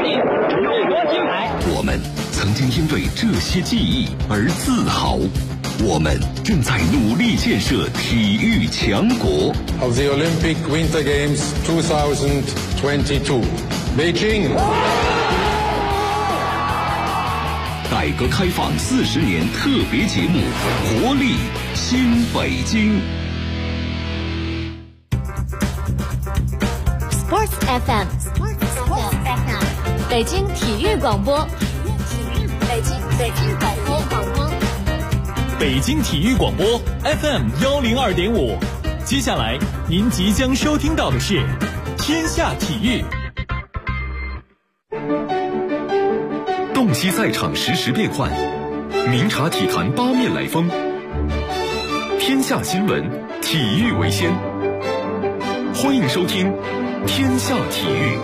领中国金牌。 我们曾经因为这些记忆而自豪，我们正在努力建设体育强国。 Of the Olympic Winter Games 2022, Beijing。 改革开放40年特别节目《活力新北京》。 Sports FM， 北京体育广播，北京广播， 北京体育广播 FM 102.5。接下来您即将收听到的是天下体育。 洞悉赛场实时变幻，明察体坛八面来风。天下新闻，体育为先。欢迎收听天下体育。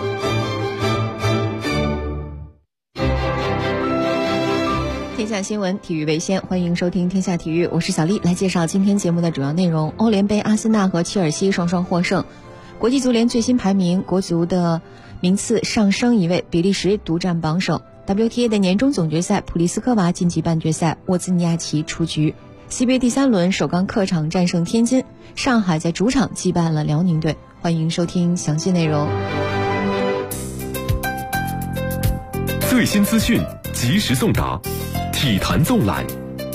天下新闻，体育为先，欢迎收听天下体育，我是小丽，来介绍今天节目的主要内容。欧联杯，阿森纳和切尔西双双获胜。国际足联最新排名，国足的名次上升一位，比利时独占榜首。WTA 的年终总决赛，普利斯科娃晋级半决赛，沃兹尼亚奇出局。CBA 第3轮，首钢客场战胜天津，上海在主场击败了辽宁队。欢迎收听详细内容。 最新资讯及时送达，体坛纵览。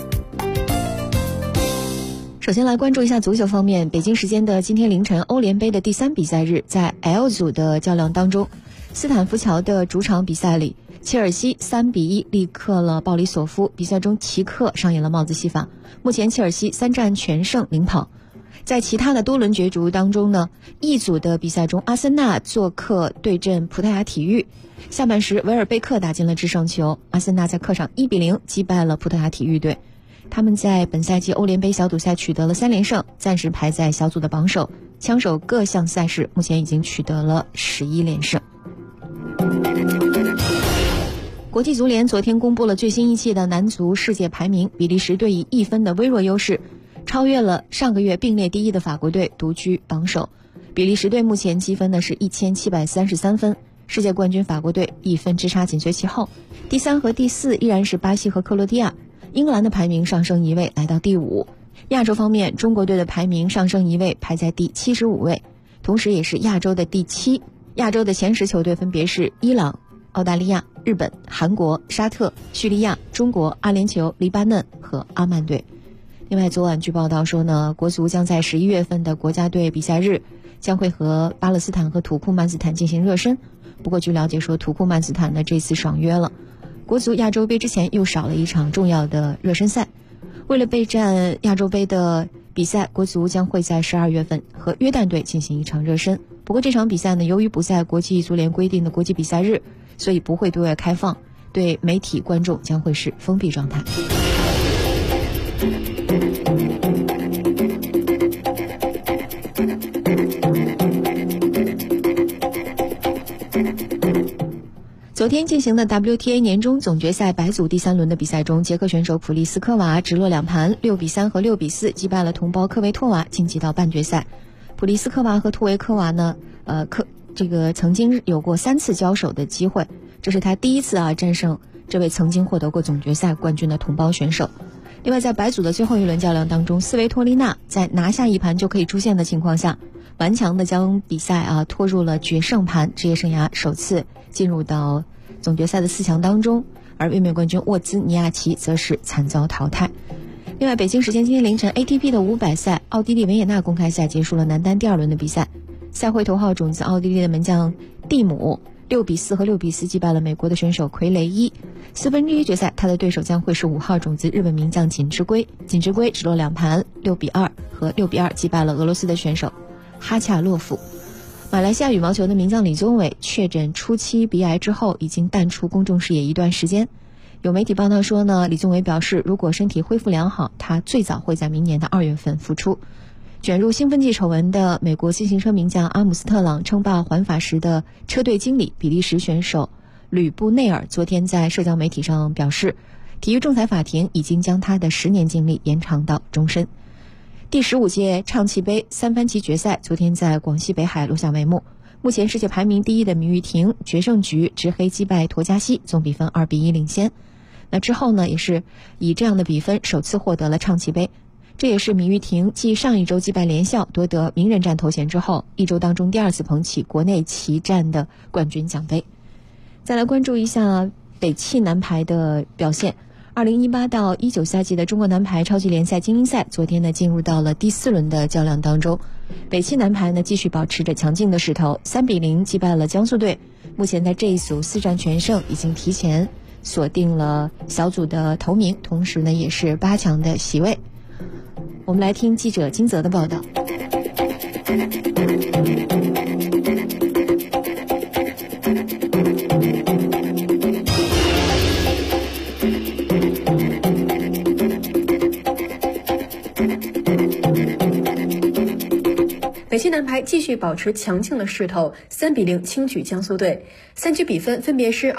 首先来关注一下足球方面，北京时间的今天凌晨，欧联杯的第3比赛日，在 L 组的较量当中，斯坦福桥的主场比赛里，切尔西3比1力克了鲍里索夫，比赛中齐克上演了帽子戏法，目前切尔西3战全胜领跑。在其他的多轮角逐当中呢，E 组的比赛中，阿森纳做客对阵葡萄牙体育，下半时维尔贝克打进了制胜球，阿森纳在客场1比0击败了葡萄牙体育队。他们在本赛季欧联杯小组赛取得了3连胜，暂时排在小组的榜首，枪手各项赛事目前已经取得了11连胜。国际足联昨天公布了最新一期的男足世界排名，比利时队以1分的微弱优势超越了上个月并列第1的法国队，独居榜首。比利时队目前积分呢是1733分，世界冠军法国队1分之差紧随其后，第3和第4依然是巴西和克罗地亚。英格兰的排名上升1位，来到第5。亚洲方面，中国队的排名上升1位，排在第75位，同时也是亚洲的第7。亚洲的前10球队分别是伊朗、澳大利亚、日本、韩国、沙特、叙利亚、中国、阿联酋、黎巴嫩和阿曼队。另外，昨晚据报道说呢，国足将在11月份的国家队比赛日将会和巴勒斯坦和土库曼斯坦进行热身。不过据了解说，土库曼斯坦呢这次爽约了，国足亚洲杯之前又少了一场重要的热身赛。为了备战亚洲杯的比赛，国足将会在12月份和约旦队进行一场热身。不过这场比赛呢，由于不在国际足联规定的国际比赛日，所以不会对外开放，对媒体观众将会是封闭状态。昨天进行的 WTA 年终总决赛白组第3轮的比赛中，捷克选手普利斯科娃直落2盘6比3和6比4击败了同胞科维托娃，晋级到半决赛。普利斯科娃和托维科娃呢，曾经有过3次交手的机会，这是他第一次战胜这位曾经获得过总决赛冠军的同胞选手。另外，在白组的最后一轮较量当中，斯维托利娜在拿下一盘就可以出线的情况下，顽强的将比赛拖入了决胜盘，职业生涯首次进入到总决赛的4强当中，而卫冕冠军沃兹尼亚奇则是惨遭淘汰。另外，北京时间今天凌晨 ATP 的500赛奥地利维也纳公开赛结束了男单第2轮的比赛，赛会头号种子奥地利的门将蒂姆6比4和6比4击败了美国的选手奎雷伊。4分之一决赛，他的对手将会是5号种子日本名将锦织圭。锦织圭直落2盘6比2和6比2击败了俄罗斯的选手哈恰洛夫。马来西亚羽毛球的名将李宗伟确诊初期鼻癌之后，已经淡出公众视野一段时间。有媒体报道说呢，李宗伟表示，如果身体恢复良好，他最早会在明年的2月份复出。卷入兴奋剂丑闻的美国自行车名将阿姆斯特朗称霸环法时的车队经理比利时选手吕布内尔昨天在社交媒体上表示，体育仲裁法庭已经将他的10年禁令延长到终身。第15届唱气杯3番棋决赛昨天在广西北海落下帷幕， 目前世界排名第1的闵玉婷决胜局执黑击败陀加西，总比分2-1领先。那之后呢，也是以这样的比分首次获得了唱棋杯。这也是闵玉婷继上一周击败联校夺得名人战头衔之后，一周当中第2次捧起国内棋战的冠军奖杯。再来关注一下北汽男排的表现。2018到19赛季的中国男排超级联赛精英赛，昨天呢进入到了第4轮的较量当中。北汽男排呢继续保持着强劲的势头，3-0击败了江苏队。目前在这一组4战全胜，已经提前锁定了小组的头名，同时呢也是8强的席位。我们来听记者金泽的报道。 北汽男排继续保持强劲的势头，3-0轻取江苏队。3局比分分别是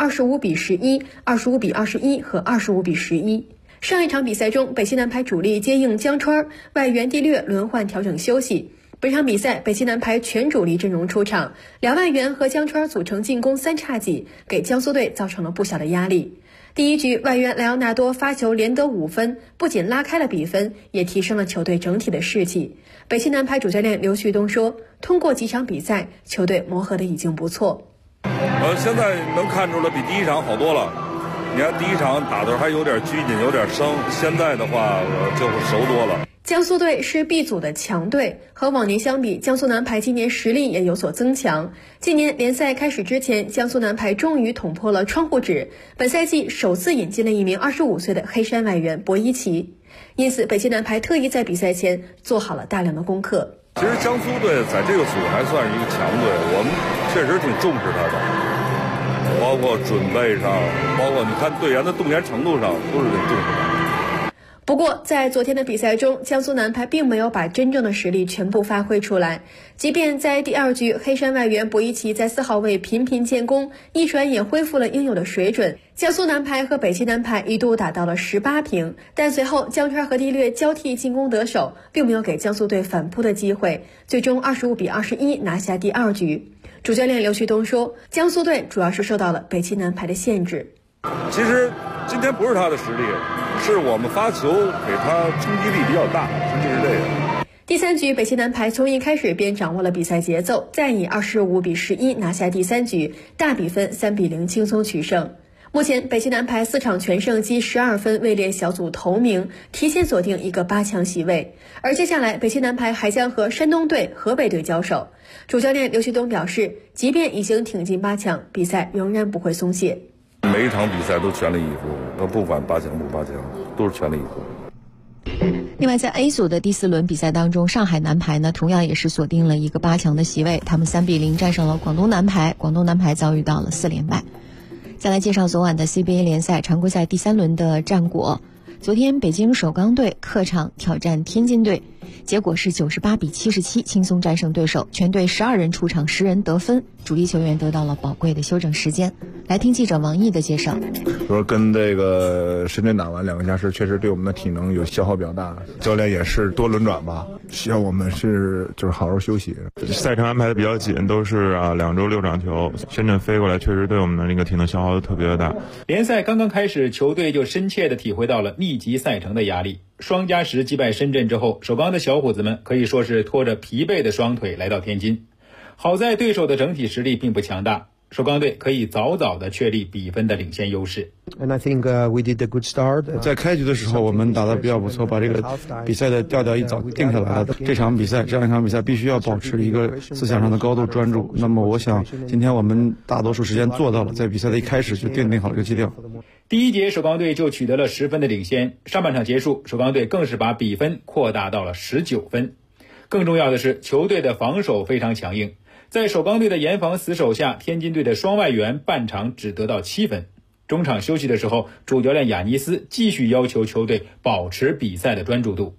25-11、25-21和25-11。上一场比赛中，北汽男排主力接应江川、外援蒂略轮换调整休息。本场比赛，北汽男排全主力阵容出场，2外援和江川组成进攻3叉戟，给江苏队造成了不小的压力。第一局，外援莱昂纳多发球连得5分，不仅拉开了比分，也提升了球队整体的士气。北汽男排主教练刘旭东说，通过几场比赛，球队磨合的已经不错。 现在能看出来比第一场好多了。你看第一场打的还有点拘谨，有点生，现在的话就熟多了。 江苏队是 B 组的强队，和往年相比，江苏男排今年实力也有所增强。今年联赛开始之前，江苏男排终于捅破了窗户纸，本赛季首次引进了一名25岁的黑山外援博伊奇，因此北汽男排特意在比赛前做好了大量的功课。 其实江苏队在这个组还算是一个强队，我们确实挺重视他的，包括准备上，包括你看队员的动员程度上，都是挺重视他。 不过在昨天的比赛中，江苏男排并没有把真正的实力全部发挥出来。即便在第2局，黑山外援博伊奇在4号位频频建功，一传也恢复了应有的水准。江苏男排和北汽男排一度打到了18平，但随后江川和蒂略交替进攻得手，并没有给江苏队反扑的机会，最终25-21拿下第2局。主教练刘旭东说，江苏队主要是受到了北汽男排的限制。 其实今天不是他的实力，是我们发球给他冲击力比较大，就是这个。 第3局，北汽男排从一开始便掌握了比赛节奏，再以25-11拿下第3局，大比分3-0轻松取胜。目前北汽男排4场全胜，积12分，位列小组头名，提前锁定一个8强席位。而接下来北汽男排还将和山东队、河北队交手。主教练刘旭东表示，即便已经挺进8强，比赛仍然不会松懈。 每一场比赛都全力以赴，不管8强不8强，都是全力以赴。 另外，在 A 组的第4轮比赛当中，上海男排呢同样也是锁定了一个8强的席位，他们3-0战胜了广东男排，广东男排遭遇到了4连败。再来介绍昨晚的 CBA 联赛常规赛第3轮的战果。昨天北京首钢队客场挑战天津队，结果是98-77轻松战胜对手，全队12人出场10人得分，主力球员得到了宝贵的休整时间。来听记者王毅的介绍。 说跟这个深圳打完2个加时，确实对我们的体能有消耗比较大，教练也是多轮转吧，需要我们就是好好休息。 赛程安排的比较紧，都是2周6场球，深圳飞过来确实对我们的那个体能消耗特别的大。 联赛刚刚开始，球队就深切地体会到了密集赛程的压力。双加时击败深圳之后，首钢的小伙子们可以说是拖着疲惫的双腿来到天津。好在对手的整体实力并不强大，首钢队可以早早地确立比分的领先优势。 And I think we did a good start. 在开局的时候我们打得比较不错，把这个比赛的调调一早定下来了。这样一场比赛必须要保持一个思想上的高度专注。那么我想今天我们大多数时间做到了，在比赛的一开始就奠定好这个基调。 第一节首钢队就取得了10分的领先，上半场结束，首钢队更是把比分扩大到了19分。更重要的是，球队的防守非常强硬，在首钢队的严防死守下，天津队的双外援半场只得到7分。中场休息的时候，主教练雅尼斯继续要求球队保持比赛的专注度。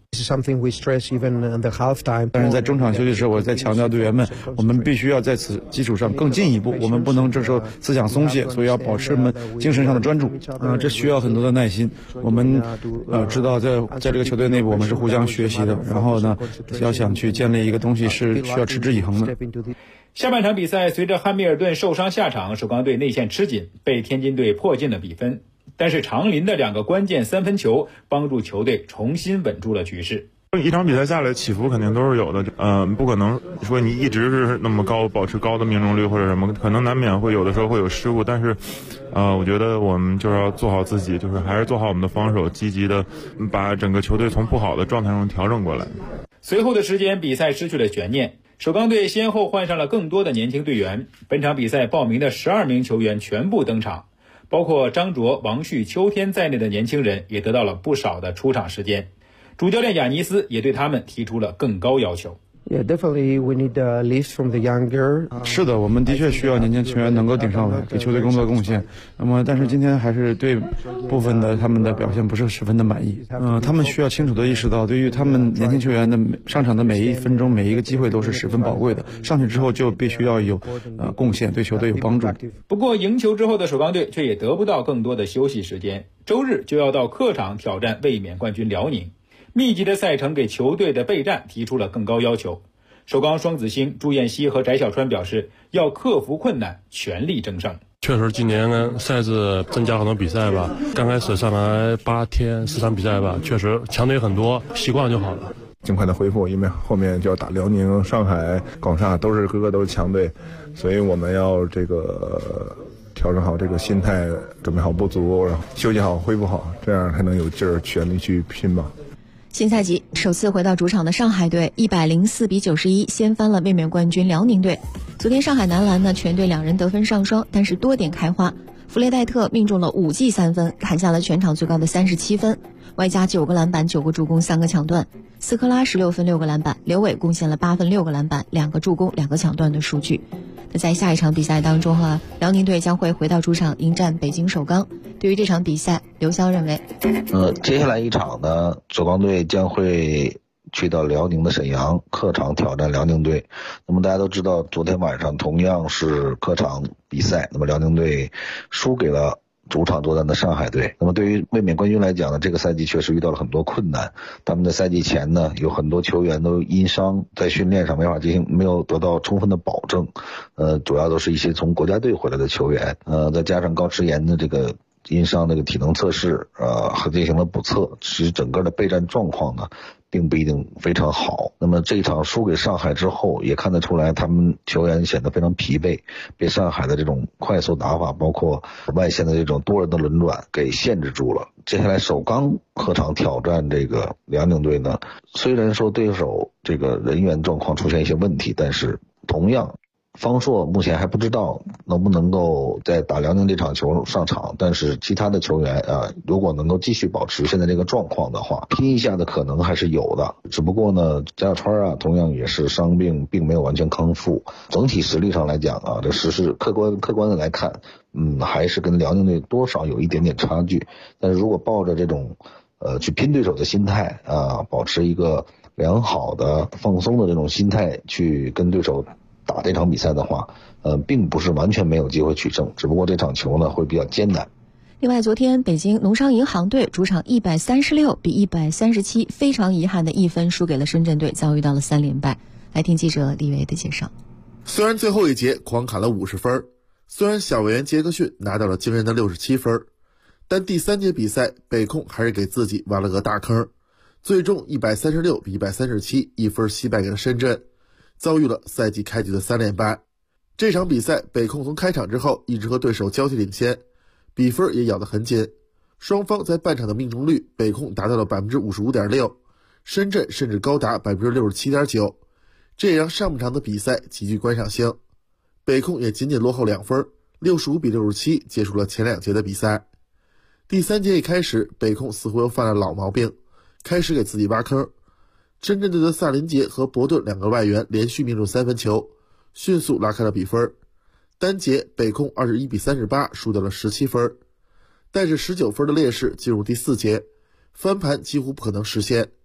但是在中场休息时，我在强调队员们，我们必须要在此基础上更进一步，我们不能这时候思想松懈，所以要保持我们精神上的专注。这需要很多的耐心。我们知道在这个球队内部，我们是互相学习的。然后呢，要想去建立一个东西是需要持之以恒的。 下半场比赛，随着汉密尔顿受伤下场，首钢队内线吃紧，被天津队迫近了比分。但是长林的2个关键3分球帮助球队重新稳住了局势。 一场比赛下来起伏肯定都是有的，不可能说你一直是那么高，保持高的命中率或者什么，可能难免会有的时候会有失误，但是我觉得我们就是要做好自己，就是还是做好我们的防守，积极的把整个球队从不好的状态中调整过来。 随后的时间，比赛失去了悬念，首钢队先后换上了更多的年轻队员，本场比赛报名的12名球员全部登场，包括张卓、王旭、邱天在内的年轻人也得到了不少的出场时间。主教练雅尼斯也对他们提出了更高要求。 Yeah, definitely we need a lift from the younger. 是的，我们的确需要年轻球员能够顶上来，给球队工作贡献。但是今天还是对部分的他们的表现不是十分的满意。他们需要清楚的意识到，对于他们年轻球员的上场的每一分钟、每一个机会都是十分宝贵的。上去之后就必须要有贡献，对球队有帮助。 不过赢球之后的首钢队却也得不到更多的休息时间，周日就要到客场挑战卫冕冠军辽宁。密集的赛程给球队的备战提出了更高要求。首钢双子星朱彦西和翟小川表示，要克服困难，全力争胜。 确实今年赛制增加很多比赛吧，刚开始上来8天4场比赛吧，确实强队很多，习惯就好了。 尽快的恢复，因为后面就要打辽宁、上海、广厦，个个都是强队，所以我们要调整好这个心态，准备好不足，然后休息好、恢复好，这样才能有劲儿全力去拼吧。 新赛季首次回到主场的上海队104比91掀翻了卫冕冠军辽宁队。昨天上海男篮呢全队2人得分上双，但是多点开花。弗雷戴特命中了5记3分，砍下了全场最高的37分，外加9个篮板、9个助攻、3个抢断。斯科拉16分6个篮板，刘伟贡献了8分6个篮板、2个助攻、2个抢断的数据。那在下一场比赛当中辽宁队将会回到主场迎战北京首钢。对于这场比赛，刘潇认为接下来一场呢，首钢队将会去到辽宁的沈阳客场挑战辽宁队。那么大家都知道，昨天晚上同样是客场比赛，那么辽宁队输给了主场作战的上海队。那么对于卫冕冠军来讲呢，这个赛季确实遇到了很多困难。他们在赛季前呢，有很多球员都因伤在训练上没有得到充分的保证。主要都是一些从国家队回来的球员。再加上高迟岩的这个因伤这个体能测试还进行了补测，其实整个的备战状况呢并不一定非常好。那么这一场输给上海之后，也看得出来他们球员显得非常疲惫，被上海的这种快速打法，包括外线的这种多人的轮转给限制住了。接下来首钢客场挑战这个辽宁队呢，虽然说对手这个人员状况出现一些问题，但是同样方硕目前还不知道能不能够在打辽宁这场球上场，但是其他的球员如果能够继续保持现在这个状况的话，拼一下的可能还是有的。只不过呢，翟小川同样也是伤病并没有完全康复。总体实力上来讲这是客观的来看，还是跟辽宁队多少有一点点差距。但是如果抱着这种去拼对手的心态保持一个良好的放松的这种心态去跟对手打这场比赛的话，并不是完全没有机会取胜，只不过这场球呢会比较艰难。 另外，昨天北京农商银行队主场136比137，非常遗憾的1分输给了深圳队，遭遇到了3连败。来听记者李维的介绍。 虽然最后一节狂砍了50分，虽然小维员杰克逊拿到了惊人的67分，但第3节比赛北控还是给自己挖了个大坑，最终136比137，1分惜败给了深圳，遭遇了赛季开局的3连败。这场比赛北控从开场之后一直和对手交替领先，比分也咬得很紧。双方在半场的命中率，北控达到了 55.6%， 深圳甚至高达 67.9%， 这也让上半场的比赛极具观赏性。北控也仅仅落后2分，65比67结束了前2节的比赛。第3节一开始，北控似乎又犯了老毛病，开始给自己挖坑。深圳队的萨林杰和伯顿2个外援连续命中3分球，迅速拉开了比分。单节北控21比38输掉了17分，带着19分的劣势进入第4节，翻盘几乎不可能实现。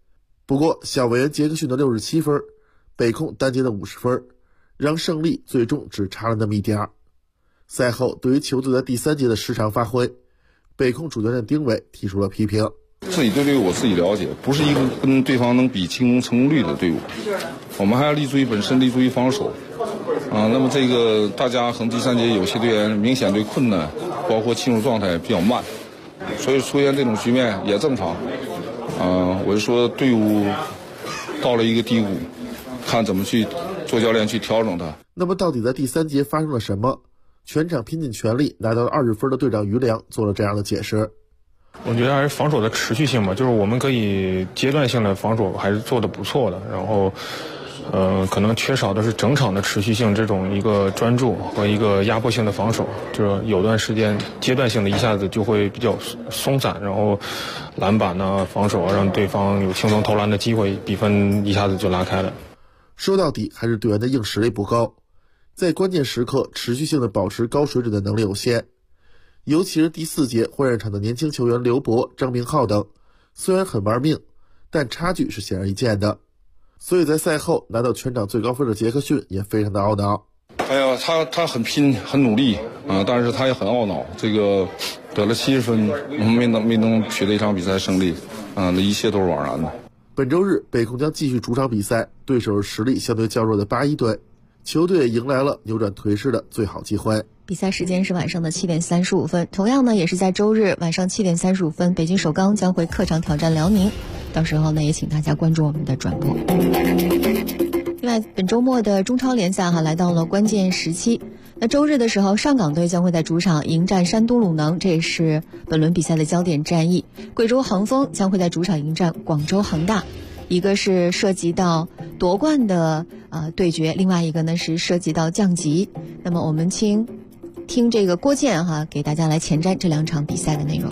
不过小维恩杰克逊的67分，北控单节的50分，让胜利最终只差了那么一点儿。赛后对于球队的第3节的失常发挥，北控主教练丁伟提出了批评。 自己对队伍我自己了解，不是一个跟对方能比进攻成功率的队伍，我们还要立足于本身，立足于防守。那么这个大家可能第3节有些队员明显对困难，包括进入状态比较慢，所以出现这种局面也正常。我就说队伍到了一个低谷，看怎么去做教练去调整它。 那么到底在第3节发生了什么？全场拼尽全力拿到了20分的队长于良做了这样的解释。 我觉得还是防守的持续性吧，就是我们可以阶段性的防守还是做得不错的，然后可能缺少的是整场的持续性，这种一个专注和一个压迫性的防守，就是有段时间阶段性的一下子就会比较松散，然后篮板啊、防守啊，让对方有轻松投篮的机会，比分一下子就拉开了。 说到底还是队员的硬实力不高，在关键时刻持续性的保持高水准的能力有限。尤其是第4节换上场的年轻球员刘博、张明浩等，虽然很玩命，但差距是显而易见的。所以在赛后拿到全场最高分的杰克逊也非常的懊恼。 他很拼很努力但是他也很懊恼，这个得了70分，没能取得一场比赛胜利那一切都是枉然的。 本周日北控将继续主场比赛，对手是实力相对较弱的81队，球队迎来了扭转颓势的最好机会。 比赛时间是晚上的7点35分，同样呢也是在周日晚上7点35分，北京首钢将会客场挑战辽宁，到时候呢也请大家关注我们的转播。另外本周末的中超联赛来到了关键时期，那周日的时候上港队将会在主场迎战山东鲁能，这也是本轮比赛的焦点战役。贵州恒丰将会在主场迎战广州恒大，一个是涉及到夺冠的对决，另外一个呢是涉及到降级。那么我们听这个郭健给大家来前瞻这2场比赛的内容。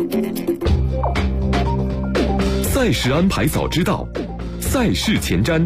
赛事安排早知道，赛事前瞻。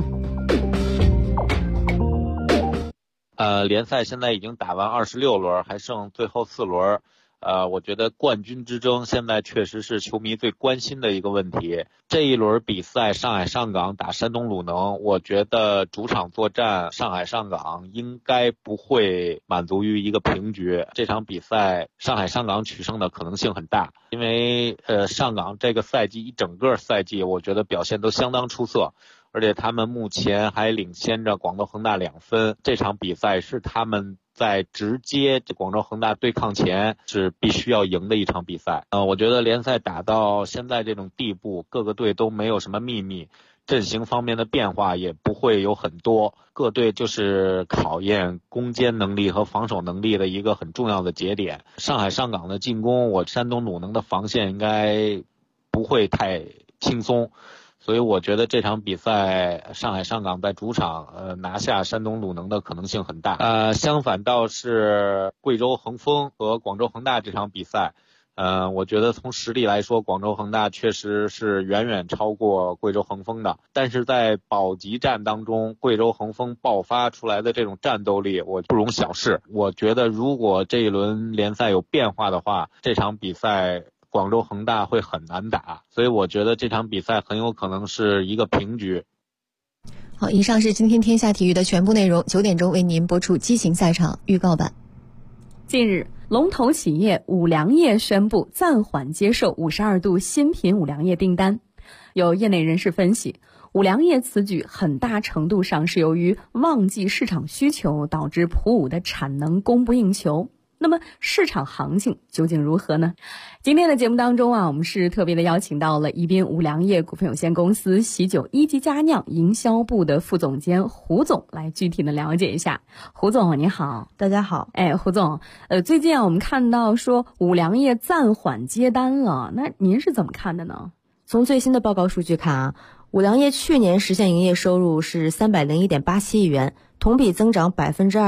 联赛现在已经打完26轮，还剩最后4轮。我觉得冠军之争现在确实是球迷最关心的一个问题。这一轮比赛上海上港打山东鲁能，我觉得主场作战上海上港应该不会满足于一个平局，这场比赛上海上港取胜的可能性很大，因为上港这个赛季一整个赛季我觉得表现都相当出色，而且他们目前还领先着广州恒大2分，这场比赛是他们在直接广州恒大对抗前是必须要赢的一场比赛。我觉得联赛打到现在这种地步，各个队都没有什么秘密，阵型方面的变化也不会有很多，各队就是考验攻坚能力和防守能力的一个很重要的节点。上海上港的进攻，山东鲁能的防线应该不会太轻松，所以我觉得这场比赛上海上港在主场拿下山东鲁能的可能性很大。相反倒是贵州恒丰和广州恒大这场比赛，我觉得从实力来说，广州恒大确实是远远超过贵州恒丰的，但是在保级战当中，贵州恒丰爆发出来的这种战斗力我不容小视。我觉得如果这一轮联赛有变化的话，这场比赛广州恒大会很难打，所以我觉得这场比赛很有可能是一个平局。 好，以上是今天天下体育的全部内容，9点钟为您播出激情赛场预告版。 近日，龙头企业五粮液宣布暂缓接受52度新品五粮液订单。有业内人士分析，五粮液此举很大程度上是由于旺季市场需求导致普五的产能供不应求。那么市场行情究竟如何呢？今天的节目当中我们是特别的邀请到了宜宾五粮液股份有限公司喜酒一级佳酿营销部的副总监胡总来具体的了解一下。胡总你好。 大家好。 胡总，最近我们看到说五粮液暂缓接单了，那您是怎么看的呢？ 从最新的报告数据看五粮液去年实现营业收入是301.87亿元，同比增长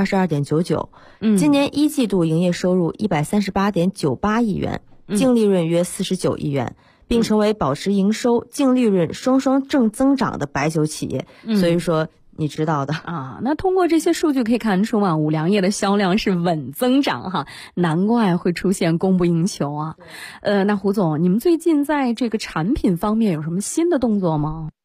22.99%。今年一季度营业收入138.98亿元，净利润约49亿元，并成为保持营收、净利润双双正增长的白酒企业。所以说你知道的那通过这些数据可以看出五粮液的销量是稳增长难怪会出现供不应求那胡总，你们最近在这个产品方面有什么新的动作吗？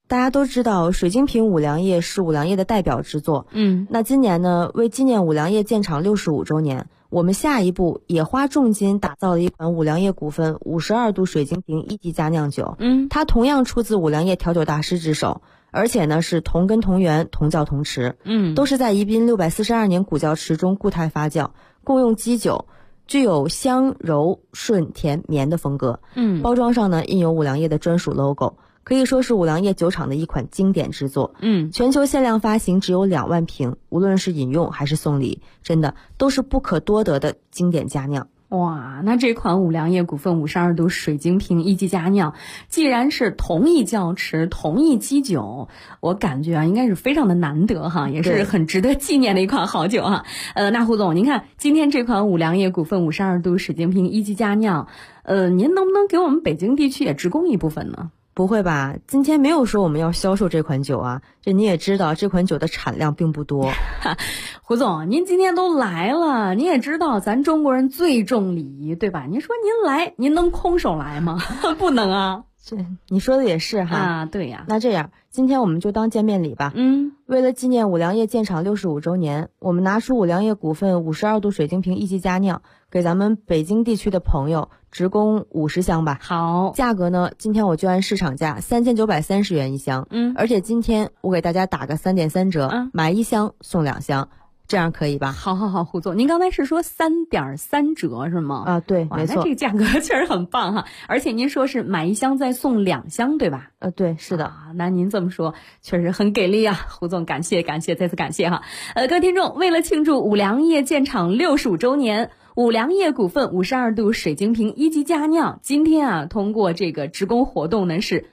大家都知道水晶瓶五粮液是五粮液的代表之作。那今年呢，为纪念五粮液建厂65周年，我们下一步也花重金打造了一款五粮液股份52度水晶瓶1级佳酿酒。它同样出自五粮液调酒大师之手，而且呢是同根同源同窖同池，都是在宜宾642年古窖池中固态发酵，共用基酒，具有香柔顺甜绵的风格。包装上呢印有五粮液的专属 logo， 可以说是五粮液酒厂的一款经典之作。全球限量发行只有2万瓶，无论是饮用还是送礼，真的都是不可多得的经典佳酿。 哇，那这款五粮液股份52度水晶瓶1级佳酿，既然是同一窖池同一基酒，我感觉啊应该是非常的难得哈，也是很值得纪念的一款好酒哈。那胡总，您看今天这款五粮液股份52度水晶瓶1级佳酿，您能不能给我们北京地区也直供一部分呢？ 不会吧，今天没有说我们要销售这款酒啊，这你也知道这款酒的产量并不多。 胡总，您今天都来了，您也知道咱中国人最重礼仪，对吧？您说您来，您能空手来吗？不能啊。 这你说的也是哈。 啊，对呀。 那这样，今天我们就当见面礼吧。为了纪念五粮液建厂65周年，我们拿出五粮液股份52度水晶瓶1级佳酿，给咱们北京地区的朋友直供50箱吧。 好， 价格呢，今天我就按市场价3930元一箱。而且今天我给大家打个3.3折，买1箱送2箱。这样可以吧？ 好，胡总，您刚才是说3.3折是吗？ 啊，对，没错。 那这个价格确实很棒哈，而且您说是买1箱再送2箱，对吧？ 对，是的。 那您这么说确实很给力啊，胡总，感谢，再次感谢哈。各位听众，为了庆祝五粮液建厂65周年，五粮液股份52度水晶瓶1级佳酿，今天啊通过这个直供活动呢是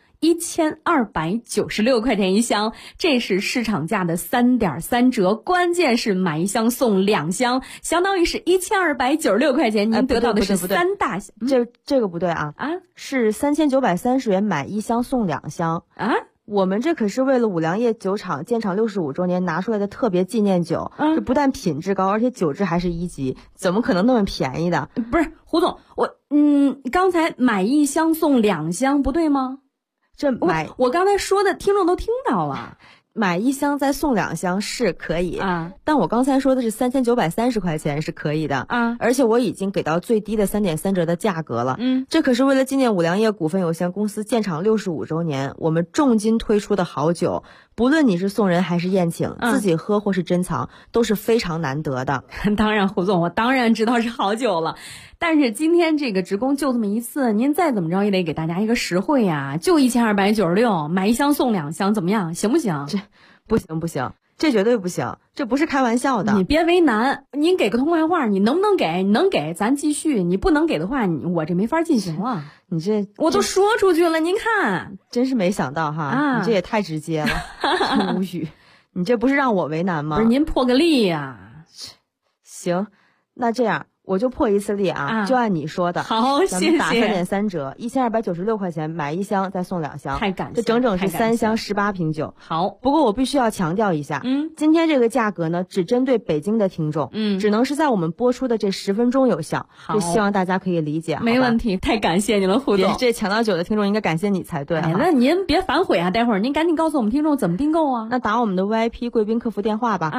1296块钱一箱，这是市场价的3.3折，关键是买1箱送2箱，相当于是1296块钱，您得到的是3大箱。 这个不对啊，是3930元买1箱送2箱啊。我们这可是为了五粮液酒厂建厂65周年拿出来的特别纪念酒，这不但品质高，而且酒质还是1级，怎么可能那么便宜的？ 不是，胡总，刚才买1箱送2箱不对吗？我刚才说的听众都听到了， 买1箱再送2箱是可以啊，但我刚才说的是3930块钱是可以的啊，而且我已经给到最低的3.3折的价格了。这可是为了纪念五粮液股份有限公司建厂65周年，我们重金推出的好酒，不论你是送人还是宴请，自己喝或是珍藏，都是非常难得的。 当然，胡总，我当然知道是好酒了。但是今天这个直供就这么一次，您再怎么着也得给大家一个实惠呀，就1296，买1箱送2箱，怎么样？行不行？ 这不行，这绝对不行，这不是开玩笑的。 你别为难，您给个痛快话，你能不能给？你能给咱继续，你不能给的话，我这没法进行了。我都说出去了，您看， 真是没想到哈，你这也太直接了，无语。你这不是让我为难吗？ 不是，您破个例呀。 行，那这样。我就破一次例啊，就按你说的。 好， 咱们打3.3折，1296块钱买1箱再送2箱， 太感谢， 这整整是3箱18瓶酒。 好， 不过我必须要强调一下，今天这个价格呢，只针对北京的听众，只能是在我们播出的这10分钟有效，就希望大家可以理解。 没问题，太感谢你了，胡总。 这抢到酒的听众应该感谢你才对。 那您别反悔啊，待会儿您赶紧告诉我们听众怎么订购啊。 那打我们的 VIP 贵宾客服电话吧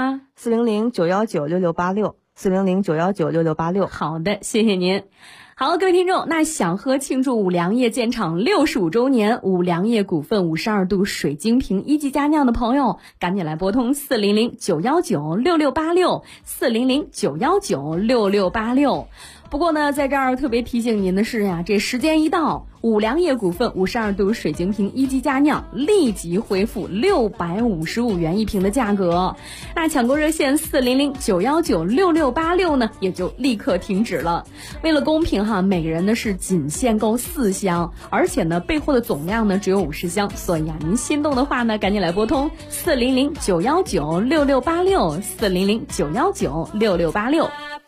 ，400-919-6686。400-919-6686。 好的，谢谢您。好，各位听众，那想喝庆祝五粮液建厂65周年五粮液股份52度水晶瓶1级佳酿的朋友，赶紧来拨通400-919-6686 400-919-6686。不过呢，在这儿特别提醒您的是呀，这时间一到，五粮液股份52度水晶瓶1级佳酿立即恢复655元一瓶的价格。那抢购热线400-919-6686呢，也就立刻停止了。为了公平哈，每个人呢是仅限购4箱，而且呢备货的总量呢只有50箱，所以啊，您心动的话呢，赶紧来拨通400-919-6686 400-919-6686。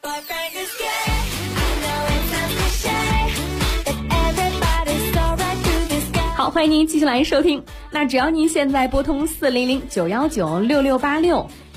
好，欢迎您继续来收听。那只要您现在拨通400-919-6686，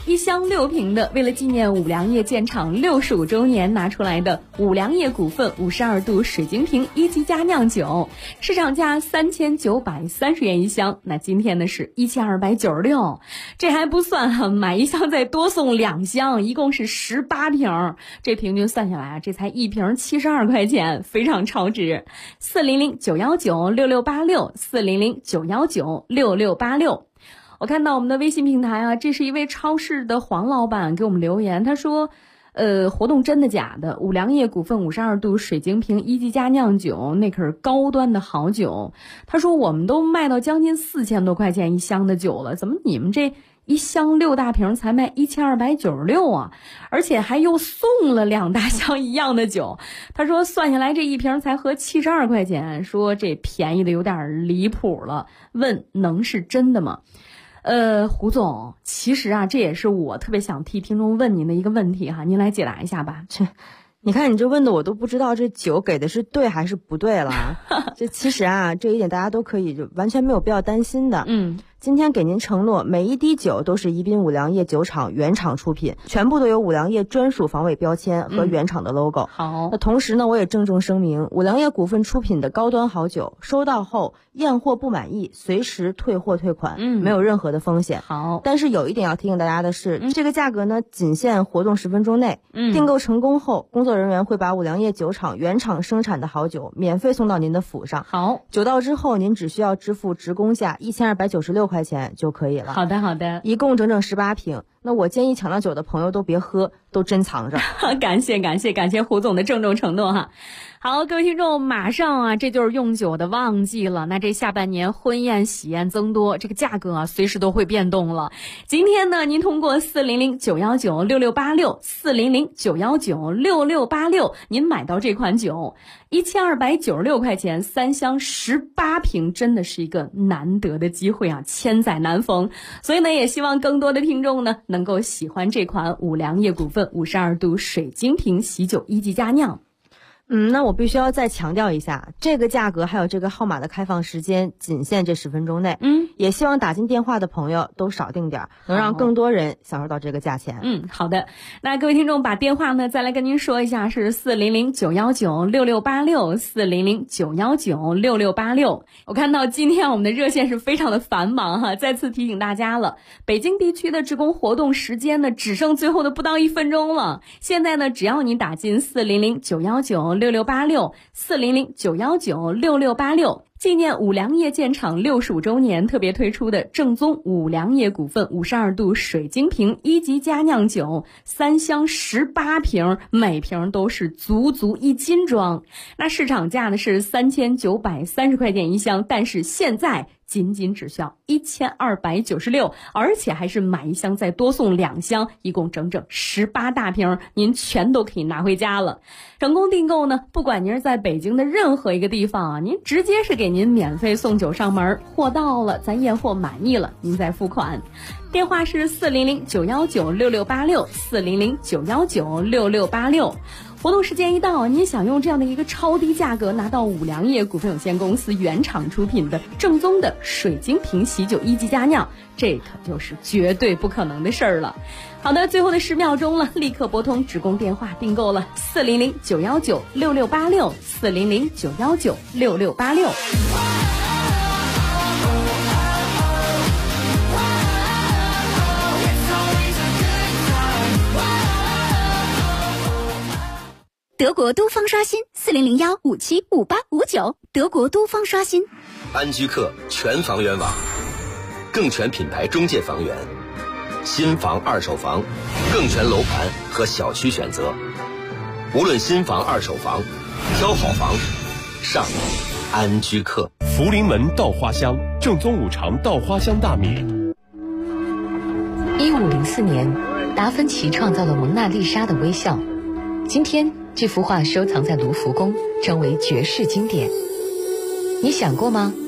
1箱6瓶的，为了纪念五粮液建厂65周年拿出来的五粮液股份52度水晶瓶1级佳酿酒，市场价3930元1箱，那今天呢是1296，这还不算买1箱再多送2箱，一共是18瓶，这平均算下来啊，这才1瓶72块钱，非常超值。400-919-6686，400-919-6686。我看到我们的微信平台啊，这是一位超市的黄老板给我们留言，他说活动真的假的？五粮液股份52度水晶瓶1级佳酿酒，那可是高端的好酒。他说我们都卖到将近4000多块钱1箱的酒了，怎么你们这1箱6大瓶才卖1296啊？而且还又送了2大箱一样的酒。他说算下来这一瓶才合72块钱，说这便宜的有点离谱了，问能是真的吗？胡总，其实啊，这也是我特别想替听众问您的一个问题哈，您来解答一下吧。 你看你这问的我都不知道这酒给的是对还是不对了。这其实啊，这一点大家都可以就完全没有必要担心的。今天给您承诺，每一滴酒都是宜宾五粮液酒厂原厂出品，全部都有五粮液专属防伪标签和原厂的 logo。 好， 那同时呢，我也郑重声明，五粮液股份出品的高端好酒，收到后验货不满意，随时退货退款，没有任何的风险。 好， 但是有一点要提醒大家的是，这个价格呢，仅限活动10分钟内。订购成功后，工作人员会把五粮液酒厂原厂生产的好酒免费送到您的府上。 好， 酒到之后，您只需要支付职工价1296块钱就可以了。 好的，好的， 一共整整18瓶。那我建议抢到酒的朋友都别喝，都珍藏着。 感谢胡总的郑重承诺哈。好，各位听众，马上啊，这就是用酒的旺季了。那这下半年婚宴喜宴增多，这个价格啊随时都会变动了。今天呢，您通过400-919-6686，400-919-6686，您买到这款酒，1296块钱3箱18瓶，真的是一个难得的机会啊，千载难逢。所以呢，也希望更多的听众呢能够喜欢这款五粮液股份52度水晶瓶喜酒1级佳酿。 那我必须要再强调一下，这个价格还有这个号码的开放时间仅限这10分钟内。也希望打进电话的朋友都少订点，能让更多人享受到这个价钱。 好的。那各位听众把电话呢再来跟您说一下，是400-919-6686，400-919-6686。我看到今天我们的热线是非常的繁忙哈，再次提醒大家了，北京地区的职工活动时间呢只剩最后的不到1分钟了。现在呢，只要你打进400-919-6686，400-919-6686，纪念五粮液建厂65周年特别推出的正宗五粮液股份52度水晶瓶1级佳酿酒，3箱18瓶，每瓶都是足1斤装。那市场价呢是3930块钱1箱，但是现在仅只需要1296，而且还是买1箱再多送2箱，一共整整18大瓶，您全都可以拿回家了。成功订购呢，不管您是在北京的任何一个地方啊，您直接是给您免费送酒上门，货到了咱验货满意了您再付款。电话是400-919-6686，400-919-6686。活动时间一到，您想用这样的一个超低价格拿到五粮液股份有限公司原厂出品的正宗的水晶瓶喜酒1级佳酿，这可就是绝对不可能的事儿了。好的，最后的10秒钟了，立刻拨通职工电话订购了400-919-6686，400-919-6686。 德国都方刷新40015755859，德国都方刷新。 安居客全房源网，更全品牌中介房源，新房二手房，更全楼盘和小区选择。无论新房二手房，挑好房上安居客。 福临门稻花香，正宗五常稻花香大米。 1504年，达芬奇创造了蒙娜丽莎的微笑。今天这幅画收藏在卢浮宫，成为绝世经典。你想过吗？